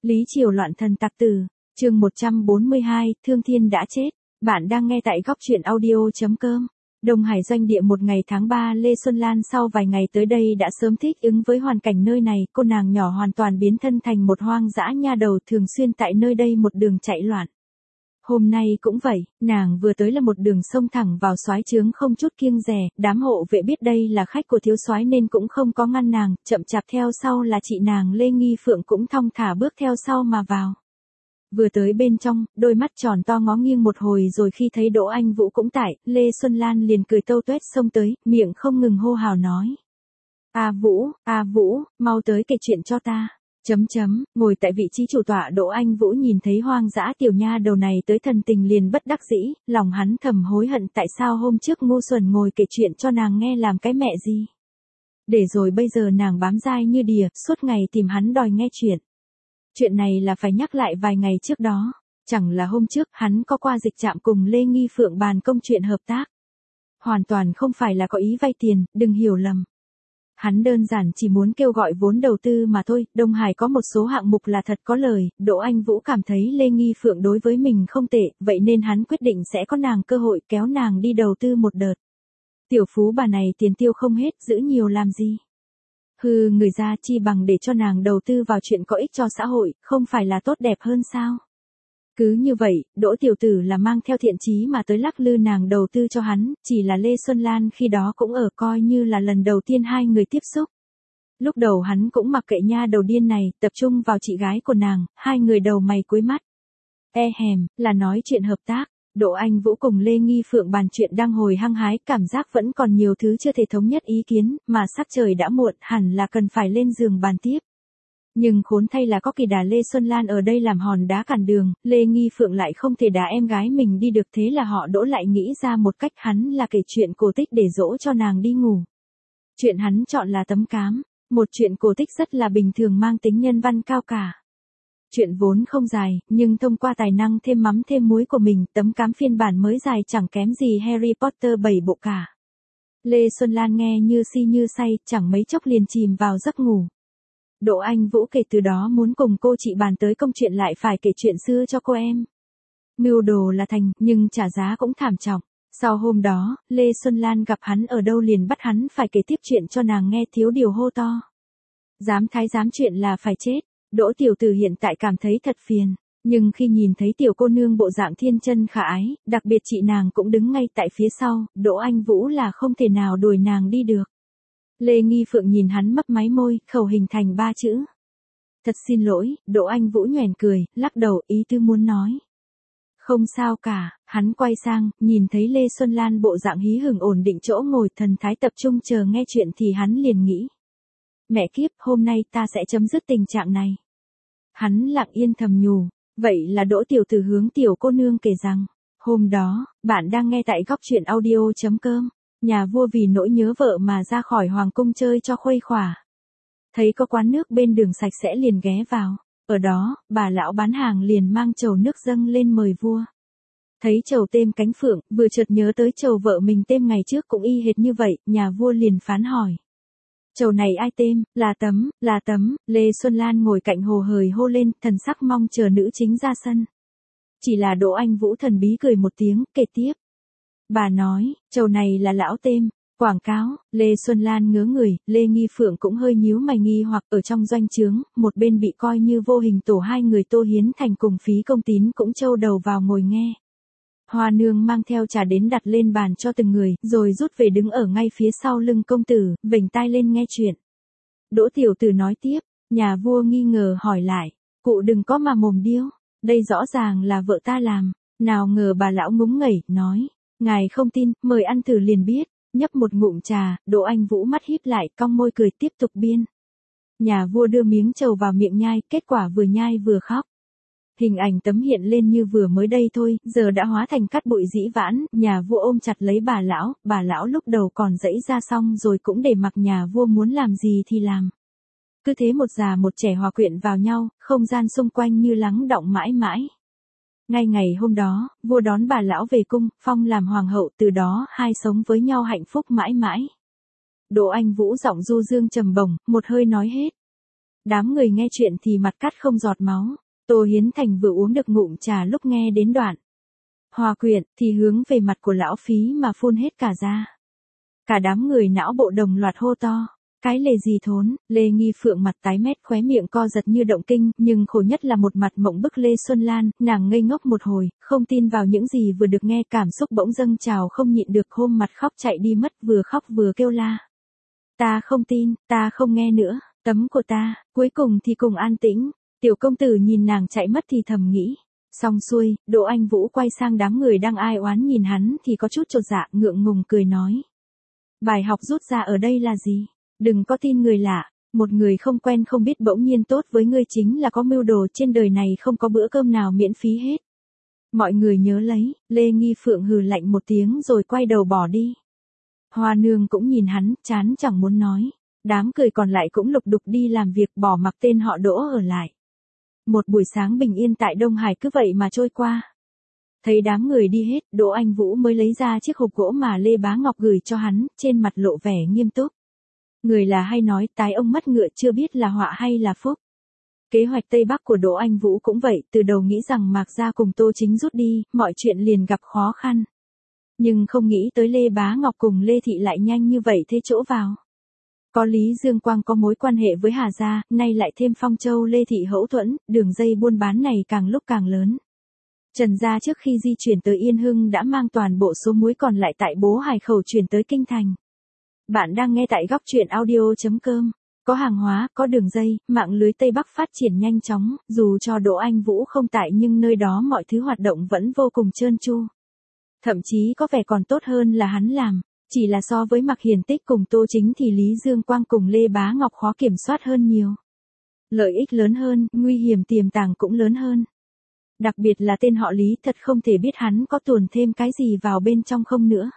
Lý Triều loạn thần tặc tử, chương 142, Thương Thiên đã chết. Bạn đang nghe tại góc truyện audio.com. Đông Hải doanh địa một ngày tháng 3, Lê Xuân Lan sau vài ngày tới đây đã sớm thích ứng với hoàn cảnh nơi này, cô nàng nhỏ hoàn toàn biến thân thành một hoang dã nha đầu thường xuyên tại nơi đây một đường chạy loạn. Hôm nay cũng vậy, nàng vừa tới là một đường sông thẳng vào soái trướng không chút kiêng dè, đám hộ vệ biết đây là khách của thiếu soái nên cũng không có ngăn nàng, chậm chạp theo sau là chị nàng Lê Nghi Phượng cũng thong thả bước theo sau mà vào. Vừa tới bên trong, đôi mắt tròn to ngó nghiêng một hồi rồi khi thấy Đỗ Anh Vũ cũng tại, Lê Xuân Lan liền cười tâu tuét xông tới, miệng không ngừng hô hào nói. A Vũ, mau tới kể chuyện cho ta. Ngồi tại vị trí chủ tọa Đỗ Anh Vũ nhìn thấy hoang dã tiểu nha đầu này tới thần tình liền bất đắc dĩ, lòng hắn thầm hối hận tại sao hôm trước ngu xuẩn ngồi kể chuyện cho nàng nghe làm cái mẹ gì. Để rồi bây giờ nàng bám dai như đìa, suốt ngày tìm hắn đòi nghe chuyện. Chuyện này là phải nhắc lại vài ngày trước đó, chẳng là hôm trước hắn có qua dịch trạm cùng Lê Nghi Phượng bàn công chuyện hợp tác. Hoàn toàn không phải là có ý vay tiền, đừng hiểu lầm. Hắn đơn giản chỉ muốn kêu gọi vốn đầu tư mà thôi, Đông Hải có một số hạng mục là thật có lời, Đỗ Anh Vũ cảm thấy Lê Nghi Phượng đối với mình không tệ, vậy nên hắn quyết định sẽ có nàng cơ hội kéo nàng đi đầu tư một đợt. Tiểu phú bà này tiền tiêu không hết, giữ nhiều làm gì. Người ra chi bằng để cho nàng đầu tư vào chuyện có ích cho xã hội, không phải là tốt đẹp hơn sao? Cứ như vậy, Đỗ tiểu tử là mang theo thiện chí mà tới lắc lư nàng đầu tư cho hắn, chỉ là Lê Xuân Lan khi đó cũng ở coi như là lần đầu tiên hai người tiếp xúc. Lúc đầu hắn cũng mặc kệ nha đầu điên này, tập trung vào chị gái của nàng, hai người đầu mày cuối mắt. Là nói chuyện hợp tác. Đỗ Anh Vũ cùng Lê Nghi Phượng bàn chuyện đang hồi hăng hái, cảm giác vẫn còn nhiều thứ chưa thể thống nhất ý kiến, mà sắc trời đã muộn, hẳn là cần phải lên giường bàn tiếp. Nhưng khốn thay là có kỳ đà Lê Xuân Lan ở đây làm hòn đá cản đường, Lê Nghi Phượng lại không thể đá em gái mình đi được, thế là họ Đỗ lại nghĩ ra một cách, hắn là kể chuyện cổ tích để dỗ cho nàng đi ngủ. Chuyện hắn chọn là Tấm Cám, một chuyện cổ tích rất là bình thường mang tính nhân văn cao cả. Chuyện vốn không dài, nhưng thông qua tài năng thêm mắm thêm muối của mình, Tấm Cám phiên bản mới dài chẳng kém gì Harry Potter 7 bộ cả. Lê Xuân Lan nghe như si như say, chẳng mấy chốc liền chìm vào giấc ngủ. Đỗ Anh Vũ kể từ đó muốn cùng cô chị bàn tới công chuyện lại phải kể chuyện xưa cho cô em. Mưu đồ là thành, nhưng trả giá cũng thảm trọng. Sau hôm đó, Lê Xuân Lan gặp hắn ở đâu liền bắt hắn phải kể tiếp chuyện cho nàng nghe, thiếu điều hô to. Dám thái dám chuyện là phải chết. Đỗ tiểu tử hiện tại cảm thấy thật phiền, nhưng khi nhìn thấy tiểu cô nương bộ dạng thiên chân khả ái, đặc biệt chị nàng cũng đứng ngay tại phía sau, Đỗ Anh Vũ là không thể nào đuổi nàng đi được. Lê Nghi Phượng nhìn hắn mấp máy môi, khẩu hình thành 3 chữ. Thật xin lỗi, Đỗ Anh Vũ nhoẻn cười, lắc đầu, ý tư muốn nói. Không sao cả, hắn quay sang, nhìn thấy Lê Xuân Lan bộ dạng hí hửng ổn định chỗ ngồi thần thái tập trung chờ nghe chuyện thì hắn liền nghĩ. Mẹ kiếp, hôm nay ta sẽ chấm dứt tình trạng này. Hắn lặng yên thầm nhủ, vậy là Đỗ tiểu tử hướng tiểu cô nương kể rằng, hôm đó, bạn đang nghe tại góc truyện audio.com, nhà vua vì nỗi nhớ vợ mà ra khỏi hoàng cung chơi cho khuây khỏa. Thấy có quán nước bên đường sạch sẽ liền ghé vào, ở đó, bà lão bán hàng liền mang chầu nước dâng lên mời vua. Thấy chầu têm cánh phượng, vừa chợt nhớ tới chầu vợ mình têm ngày trước cũng y hệt như vậy, nhà vua liền phán hỏi. Chầu này ai têm, là Tấm, Lê Xuân Lan ngồi cạnh hồ hời hô lên, thần sắc mong chờ nữ chính ra sân. Chỉ là Đỗ Anh Vũ thần bí cười một tiếng, kể tiếp. Bà nói, chầu này là lão têm, quảng cáo, Lê Xuân Lan ngớ người, Lê Nghi Phượng cũng hơi nhíu mày nghi hoặc ở trong doanh trướng, một bên bị coi như vô hình tổ hai người Tô Hiến Thành cùng Phí Công Tín cũng trâu đầu vào ngồi nghe. Hoa nương mang theo trà đến đặt lên bàn cho từng người, rồi rút về đứng ở ngay phía sau lưng công tử, vểnh tai lên nghe chuyện. Đỗ tiểu tử nói tiếp, nhà vua nghi ngờ hỏi lại, cụ đừng có mà mồm điêu, đây rõ ràng là vợ ta làm, nào ngờ bà lão ngúng nghẩy, nói, ngài không tin, mời ăn thử liền biết, nhấp một ngụm trà, Đỗ Anh Vũ mắt híp lại, cong môi cười tiếp tục biên. Nhà vua đưa miếng trầu vào miệng nhai, kết quả vừa nhai vừa khóc. Hình ảnh Tấm hiện lên như vừa mới đây thôi, giờ đã hóa thành cát bụi dĩ vãng, nhà vua ôm chặt lấy bà lão lúc đầu còn giãy ra xong rồi cũng để mặc nhà vua muốn làm gì thì làm. Cứ thế một già một trẻ hòa quyện vào nhau, không gian xung quanh như lắng đọng mãi mãi. Ngay ngày hôm đó, vua đón bà lão về cung, phong làm hoàng hậu, từ đó hai sống với nhau hạnh phúc mãi mãi. Đỗ Anh Vũ giọng du dương trầm bổng, một hơi nói hết. Đám người nghe chuyện thì mặt cắt không giọt máu. Tô Hiến Thành vừa uống được ngụm trà lúc nghe đến đoạn hòa quyện thì hướng về mặt của lão phí mà phun hết cả ra. Cả đám người não bộ đồng loạt hô to. Cái Lê gì thốn, Lê Nghi Phượng mặt tái mét khóe miệng co giật như động kinh, nhưng khổ nhất là một mặt mộng bức Lê Xuân Lan, nàng ngây ngốc một hồi, không tin vào những gì vừa được nghe, cảm xúc bỗng dâng trào không nhịn được, hôm mặt khóc chạy đi mất, vừa khóc vừa kêu la. Ta không tin, ta không nghe nữa, tấm của ta, cuối cùng thì cùng an tĩnh. Tiểu công tử nhìn nàng chạy mất thì thầm nghĩ. Xong xuôi, Đỗ Anh Vũ quay sang đám người đang ai oán nhìn hắn thì có chút chột dạ, ngượng ngùng cười nói. Bài học rút ra ở đây là gì? Đừng có tin người lạ, một người không quen không biết bỗng nhiên tốt với ngươi chính là có mưu đồ, trên đời này không có bữa cơm nào miễn phí hết. Mọi người nhớ lấy. Lê Nghi Phượng hừ lạnh một tiếng rồi quay đầu bỏ đi. Hoa Nương cũng nhìn hắn, chán chẳng muốn nói. Đám cười còn lại cũng lục đục đi làm việc, bỏ mặc tên họ Đỗ ở lại. Một buổi sáng bình yên tại Đông Hải cứ vậy mà trôi qua. Thấy đám người đi hết, Đỗ Anh Vũ mới lấy ra chiếc hộp gỗ mà Lê Bá Ngọc gửi cho hắn, trên mặt lộ vẻ nghiêm túc. Người là hay nói tái ông mất ngựa chưa biết là họa hay là phúc. Kế hoạch Tây Bắc của Đỗ Anh Vũ cũng vậy, từ đầu nghĩ rằng Mạc Gia cùng Tô Chính rút đi, mọi chuyện liền gặp khó khăn. Nhưng không nghĩ tới Lê Bá Ngọc cùng Lê Thị lại nhanh như vậy thế chỗ vào. Có Lý Dương Quang có mối quan hệ với Hà Gia, nay lại thêm Phong Châu Lê Thị hậu thuẫn, đường dây buôn bán này càng lúc càng lớn. Trần Gia trước khi di chuyển tới Yên Hưng đã mang toàn bộ số muối còn lại tại Bố Hải Khẩu chuyển tới Kinh Thành. Bạn đang nghe tại góc truyện audio.com. Có hàng hóa, có đường dây, mạng lưới Tây Bắc phát triển nhanh chóng, dù cho Đỗ Anh Vũ không tại nhưng nơi đó mọi thứ hoạt động vẫn vô cùng trơn tru. Thậm chí có vẻ còn tốt hơn là hắn làm, chỉ là so với Mạc Hiền Tích cùng Tô Chính thì Lý Dương Quang cùng Lê Bá Ngọc khó kiểm soát hơn nhiều. Lợi ích lớn hơn, nguy hiểm tiềm tàng cũng lớn hơn. Đặc biệt là tên họ Lý thật không thể biết hắn có tuồn thêm cái gì vào bên trong không nữa.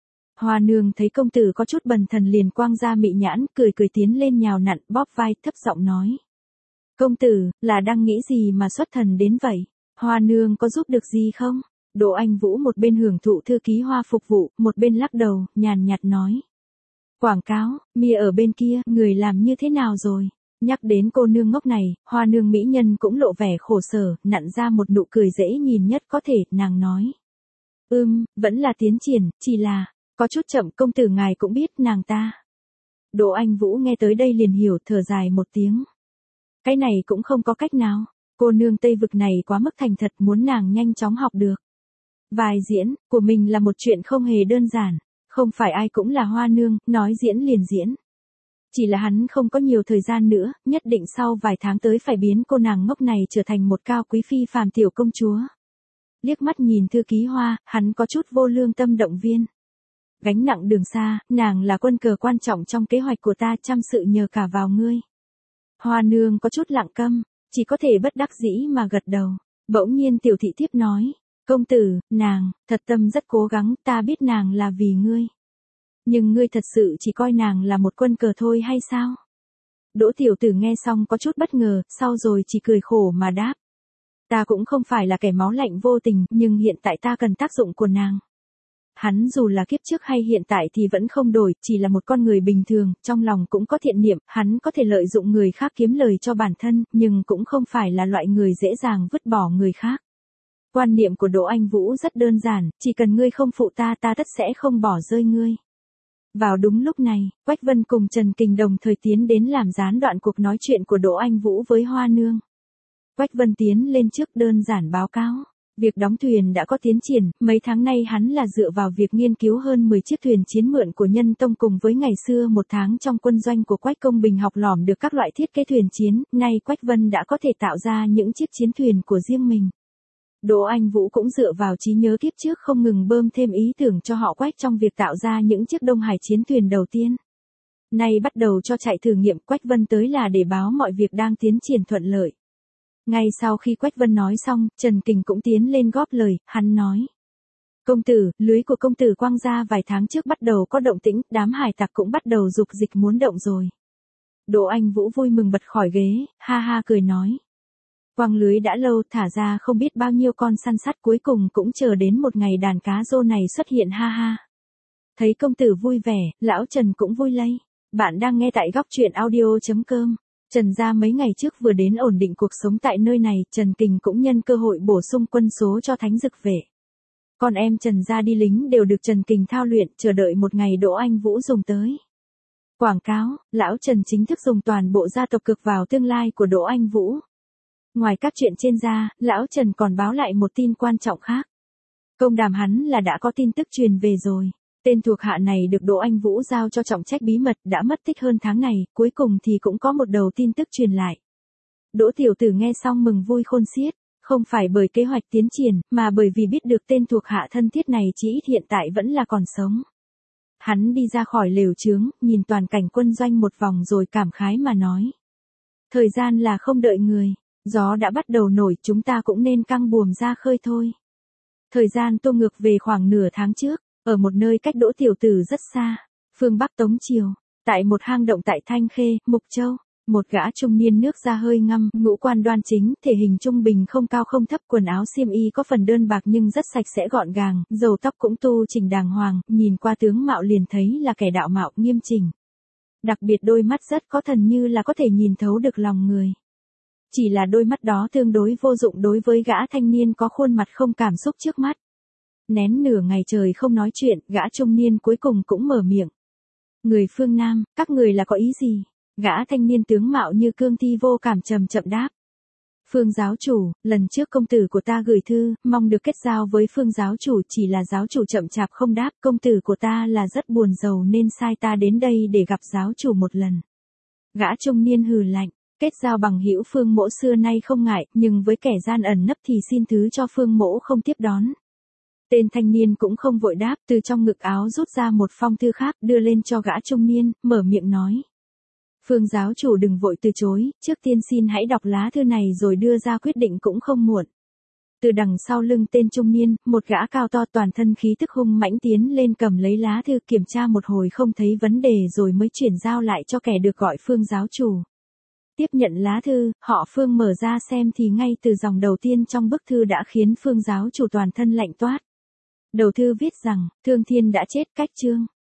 Hoa Nương thấy công tử có chút bần thần liền quang ra mị nhãn, cười cười tiến lên nhào nặn, bóp vai, thấp giọng nói. Công tử, là đang nghĩ gì mà xuất thần đến vậy? Hoa Nương có giúp được gì không? Đỗ Anh Vũ một bên hưởng thụ thư ký hoa phục vụ, một bên lắc đầu, nhàn nhạt nói. Quảng cáo, Mia ở bên kia, người làm như thế nào rồi? Nhắc đến cô nương ngốc này, Hoa Nương mỹ nhân cũng lộ vẻ khổ sở, nặn ra một nụ cười dễ nhìn nhất có thể, nàng nói. Vẫn là tiến triển, chỉ là, có chút chậm, công tử ngài cũng biết nàng ta. Đỗ Anh Vũ nghe tới đây liền hiểu, thở dài một tiếng. Cái này cũng không có cách nào, cô nương Tây Vực này quá mức thành thật, muốn nàng nhanh chóng học được. Vai diễn của mình là một chuyện không hề đơn giản, không phải ai cũng là Hoa Nương, nói diễn liền diễn. Chỉ là hắn không có nhiều thời gian nữa, nhất định sau vài tháng tới phải biến cô nàng ngốc này trở thành một cao quý phi phàm tiểu công chúa. Liếc mắt nhìn thư ký Hoa, hắn có chút vô lương tâm động viên. Gánh nặng đường xa, nàng là quân cờ quan trọng trong kế hoạch của ta, trăm sự nhờ cả vào ngươi. Hoa Nương có chút lặng câm, chỉ có thể bất đắc dĩ mà gật đầu. Bỗng nhiên tiểu thị thiếp nói, công tử, nàng, thật tâm rất cố gắng, ta biết nàng là vì ngươi. Nhưng ngươi thật sự chỉ coi nàng là một quân cờ thôi hay sao? Đỗ tiểu tử nghe xong có chút bất ngờ, sau rồi chỉ cười khổ mà đáp. Ta cũng không phải là kẻ máu lạnh vô tình, nhưng hiện tại ta cần tác dụng của nàng. Hắn dù là kiếp trước hay hiện tại thì vẫn không đổi, chỉ là một con người bình thường, trong lòng cũng có thiện niệm, hắn có thể lợi dụng người khác kiếm lời cho bản thân, nhưng cũng không phải là loại người dễ dàng vứt bỏ người khác. Quan niệm của Đỗ Anh Vũ rất đơn giản, chỉ cần ngươi không phụ ta, ta tất sẽ không bỏ rơi ngươi. Vào đúng lúc này, Quách Vân cùng Trần Kình đồng thời tiến đến làm gián đoạn cuộc nói chuyện của Đỗ Anh Vũ với Hoa Nương. Quách Vân tiến lên trước đơn giản báo cáo. Việc đóng thuyền đã có tiến triển, mấy tháng nay hắn là dựa vào việc nghiên cứu hơn 10 chiếc thuyền chiến mượn của Nhân Tông cùng với ngày xưa một tháng trong quân doanh của Quách Công Bình học lỏm được các loại thiết kế thuyền chiến, nay Quách Vân đã có thể tạo ra những chiếc chiến thuyền của riêng mình. Đỗ Anh Vũ cũng dựa vào trí nhớ kiếp trước không ngừng bơm thêm ý tưởng cho họ Quách trong việc tạo ra những chiếc Đông Hải chiến thuyền đầu tiên. Nay bắt đầu cho chạy thử nghiệm, Quách Vân tới là để báo mọi việc đang tiến triển thuận lợi. Ngay sau khi Quách Vân nói xong, Trần Kình cũng tiến lên góp lời, hắn nói. Công tử, lưới của công tử quăng ra vài tháng trước bắt đầu có động tĩnh, đám hải tặc cũng bắt đầu dục dịch muốn động rồi. Đỗ Anh Vũ vui mừng bật khỏi ghế, ha ha cười nói. Quăng lưới đã lâu, thả ra không biết bao nhiêu con săn sắt, cuối cùng cũng chờ đến một ngày đàn cá rô này xuất hiện, ha ha. Thấy công tử vui vẻ, lão Trần cũng vui lây. Bạn đang nghe tại góc truyện audio.com. Trần gia mấy ngày trước vừa đến ổn định cuộc sống tại nơi này, Trần Kình cũng nhân cơ hội bổ sung quân số cho Thánh Dực vệ. Con em Trần gia đi lính đều được Trần Kình thao luyện, chờ đợi một ngày Đỗ Anh Vũ dùng tới. Quảng cáo, lão Trần chính thức dùng toàn bộ gia tộc cược vào tương lai của Đỗ Anh Vũ. Ngoài các chuyện trên ra, lão Trần còn báo lại một tin quan trọng khác. Công đàm hắn là đã có tin tức truyền về rồi. Tên thuộc hạ này được Đỗ Anh Vũ giao cho trọng trách bí mật đã mất tích hơn tháng này, cuối cùng thì cũng có một đầu tin tức truyền lại. Đỗ tiểu tử nghe xong mừng vui khôn xiết, không phải bởi kế hoạch tiến triển, mà bởi vì biết được tên thuộc hạ thân thiết này chỉ ít hiện tại vẫn là còn sống. Hắn đi ra khỏi lều trướng, nhìn toàn cảnh quân doanh một vòng rồi cảm khái mà nói. Thời gian là không đợi người, gió đã bắt đầu nổi, chúng ta cũng nên căng buồm ra khơi thôi. Thời gian tô ngược về khoảng nửa tháng trước, ở một nơi cách Đỗ tiểu tử rất xa, phương Bắc Tống Triều, tại một hang động tại Thanh Khê, Mục Châu, một gã trung niên nước da hơi ngăm, ngũ quan đoan chính, thể hình trung bình không cao không thấp, quần áo xiêm y có phần đơn bạc nhưng rất sạch sẽ gọn gàng, râu tóc cũng tu chỉnh đàng hoàng, nhìn qua tướng mạo liền thấy là kẻ đạo mạo nghiêm chỉnh. Đặc biệt đôi mắt rất có thần, như là có thể nhìn thấu được lòng người. Chỉ là đôi mắt đó tương đối vô dụng đối với gã thanh niên có khuôn mặt không cảm xúc trước mắt. Nén nửa ngày trời không nói chuyện, gã trung niên cuối cùng cũng mở miệng. Người phương Nam, các người là có ý gì? Gã thanh niên tướng mạo như cương thi vô cảm chậm chậm đáp. Phương giáo chủ, lần trước công tử của ta gửi thư, mong được kết giao với Phương giáo chủ, chỉ là giáo chủ chậm chạp không đáp, công tử của ta là rất buồn rầu nên sai ta đến đây để gặp giáo chủ một lần. Gã trung niên hừ lạnh, kết giao bằng hữu Phương mỗ xưa nay không ngại, nhưng với kẻ gian ẩn nấp thì xin thứ cho Phương mỗ không tiếp đón. Tên thanh niên cũng không vội đáp, từ trong ngực áo rút ra một phong thư khác, đưa lên cho gã trung niên, mở miệng nói. Phương giáo chủ đừng vội từ chối, trước tiên xin hãy đọc lá thư này rồi đưa ra quyết định cũng không muộn. Từ đằng sau lưng tên trung niên, một gã cao to toàn thân khí tức hung mãnh tiến lên cầm lấy lá thư, kiểm tra một hồi không thấy vấn đề rồi mới chuyển giao lại cho kẻ được gọi Phương giáo chủ. Tiếp nhận lá thư, họ Phương mở ra xem thì ngay từ dòng đầu tiên trong bức thư đã khiến Phương giáo chủ toàn thân lạnh toát. Đầu thư viết rằng, Thương Thiên đã chết, cách chương.